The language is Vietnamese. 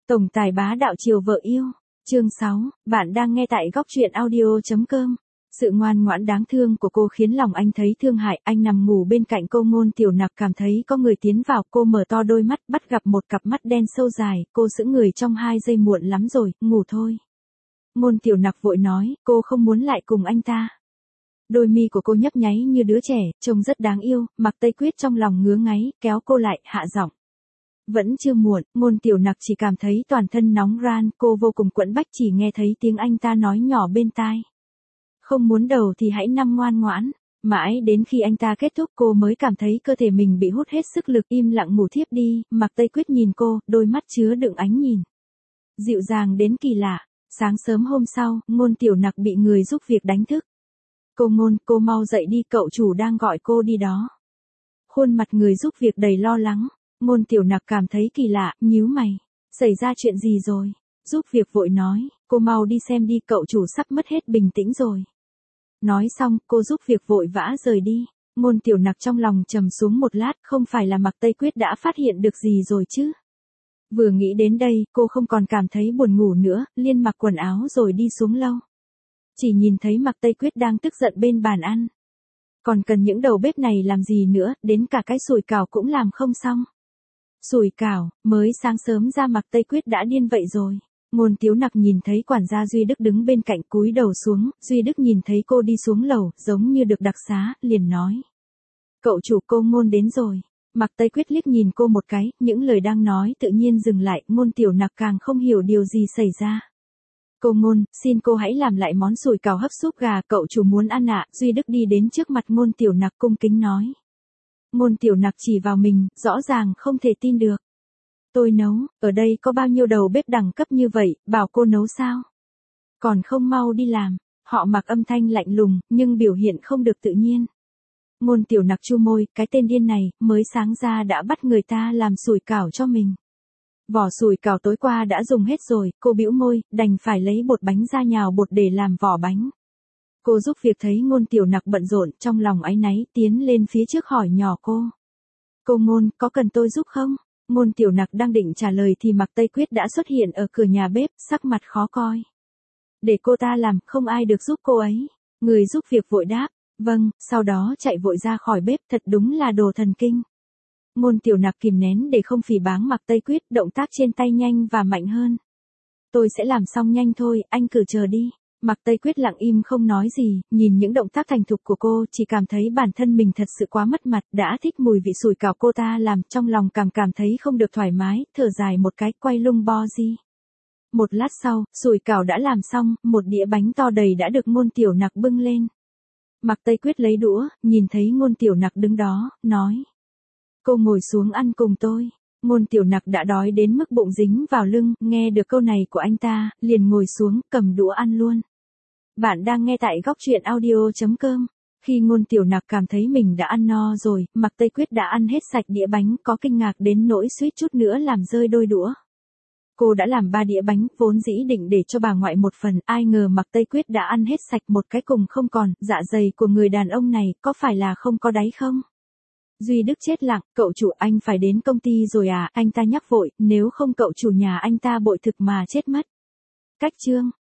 Tổng tài bá đạo chiều vợ yêu. Chương 6, bạn đang nghe tại góc truyện audio.com. Sự ngoan ngoãn đáng thương của cô khiến lòng anh thấy thương hại, anh nằm ngủ bên cạnh cô. Ngôn Tiểu Nặc cảm thấy có người tiến vào, cô mở to đôi mắt, bắt gặp một cặp mắt đen sâu dài, cô sững người trong 2 giây. Muộn lắm rồi, ngủ thôi. Ngôn Tiểu Nặc vội nói, cô không muốn lại cùng anh ta. Đôi mi của cô nhấp nháy như đứa trẻ, trông rất đáng yêu. Mạc Tây Quyết trong lòng ngứa ngáy, kéo cô lại, hạ giọng. Vẫn chưa muộn, Ngôn Tiểu Nặc chỉ cảm thấy toàn thân nóng ran, cô vô cùng quẫn bách, chỉ nghe thấy tiếng anh ta nói nhỏ bên tai. Không muốn đầu thì hãy nằm ngoan ngoãn. Mãi đến khi anh ta kết thúc cô mới cảm thấy cơ thể mình bị hút hết sức lực, im lặng ngủ thiếp đi. Mạc Tây Quyết nhìn cô, đôi mắt chứa đựng ánh nhìn dịu dàng đến kỳ lạ. Sáng sớm hôm sau, Ngôn Tiểu Nặc bị người giúp việc đánh thức. Cô mau dậy đi, cậu chủ đang gọi cô đi đó. Khuôn mặt người giúp việc đầy lo lắng. Ngôn Tiểu Nặc cảm thấy kỳ lạ, nhíu mày. Xảy ra chuyện gì rồi? Giúp việc vội nói, cô mau đi xem đi, cậu chủ sắp mất hết bình tĩnh rồi. Nói xong, cô giúp việc vội vã rời đi. Ngôn Tiểu Nặc trong lòng trầm xuống một lát, không phải là Mạc Tây Quyết đã phát hiện được gì rồi chứ? Vừa nghĩ đến đây, cô không còn cảm thấy buồn ngủ nữa, liền mặc quần áo rồi đi xuống lâu. Chỉ nhìn thấy Mạc Tây Quyết đang tức giận bên bàn ăn. Còn cần những đầu bếp này làm gì nữa, đến cả cái sủi cảo cũng làm không xong. Sủi cảo, mới sáng sớm ra Mạc Tây Quyết đã điên vậy rồi. Ngôn Tiểu Nặc nhìn thấy quản gia Duy Đức đứng bên cạnh, cúi đầu xuống. Duy Đức nhìn thấy cô đi xuống lầu, giống như được đặc xá, liền nói. Cậu chủ, cô Ngôn đến rồi. Mạc Tây Quyết liếc nhìn cô một cái, những lời đang nói tự nhiên dừng lại. Ngôn Tiểu Nặc càng không hiểu điều gì xảy ra. Cô Ngôn, xin cô hãy làm lại món sủi cảo hấp súp gà, cậu chủ muốn ăn ạ. Duy Đức đi đến trước mặt Ngôn Tiểu Nặc cung kính nói. Ngôn Tiểu Nặc chỉ vào mình, rõ ràng không thể tin được. Tôi nấu, ở đây có bao nhiêu đầu bếp đẳng cấp như vậy, bảo cô nấu sao? Còn không mau đi làm. Họ Mặc âm thanh lạnh lùng, nhưng biểu hiện không được tự nhiên. Ngôn Tiểu Nặc chu môi, cái tên điên này, mới sáng ra đã bắt người ta làm sủi cảo cho mình. Vỏ sủi cảo tối qua đã dùng hết rồi, cô bĩu môi, đành phải lấy bột bánh ra nhào bột để làm vỏ bánh. Cô giúp việc thấy Ngôn Tiểu Nặc bận rộn, trong lòng áy náy, tiến lên phía trước hỏi nhỏ cô. Cô Ngôn, có cần tôi giúp không? Ngôn Tiểu Nặc đang định trả lời thì Mạc Tây Quyết đã xuất hiện ở cửa nhà bếp, sắc mặt khó coi. Để cô ta làm, không ai được giúp cô ấy. Người giúp việc vội đáp, vâng, sau đó chạy vội ra khỏi bếp, thật đúng là đồ thần kinh. Ngôn Tiểu Nặc kìm nén để không phỉ báng Mạc Tây Quyết, động tác trên tay nhanh và mạnh hơn. Tôi sẽ làm xong nhanh thôi, anh cứ chờ đi. Mạc Tây Quyết lặng im không nói gì, nhìn những động tác thành thục của cô, chỉ cảm thấy bản thân mình thật sự quá mất mặt, đã thích mùi vị sủi cảo cô ta làm, trong lòng cảm thấy không được thoải mái, thở dài một cái, quay lưng bo đi. Một lát sau, sủi cảo đã làm xong, một đĩa bánh to đầy đã được Ngôn Tiểu Nặc bưng lên. Mạc Tây Quyết lấy đũa, nhìn thấy Ngôn Tiểu Nặc đứng đó, nói. Cô ngồi xuống ăn cùng tôi. Ngôn Tiểu Nặc đã đói đến mức bụng dính vào lưng, nghe được câu này của anh ta, liền ngồi xuống, cầm đũa ăn luôn. Bạn đang nghe tại góc truyện audio.com. Khi Ngôn Tiểu Nặc cảm thấy mình đã ăn no rồi, Mạc Tây Quyết đã ăn hết sạch đĩa bánh, có kinh ngạc đến nỗi suýt chút nữa làm rơi đôi đũa. Cô đã làm 3 đĩa bánh, vốn dĩ định để cho bà ngoại một phần, ai ngờ Mạc Tây Quyết đã ăn hết sạch một cái cùng không còn, dạ dày của người đàn ông này, có phải là không có đáy không? Duy Đức chết lặng, cậu chủ, anh phải đến công ty rồi à, anh ta nhắc vội, nếu không cậu chủ nhà anh ta bội thực mà chết mất. Cách chương.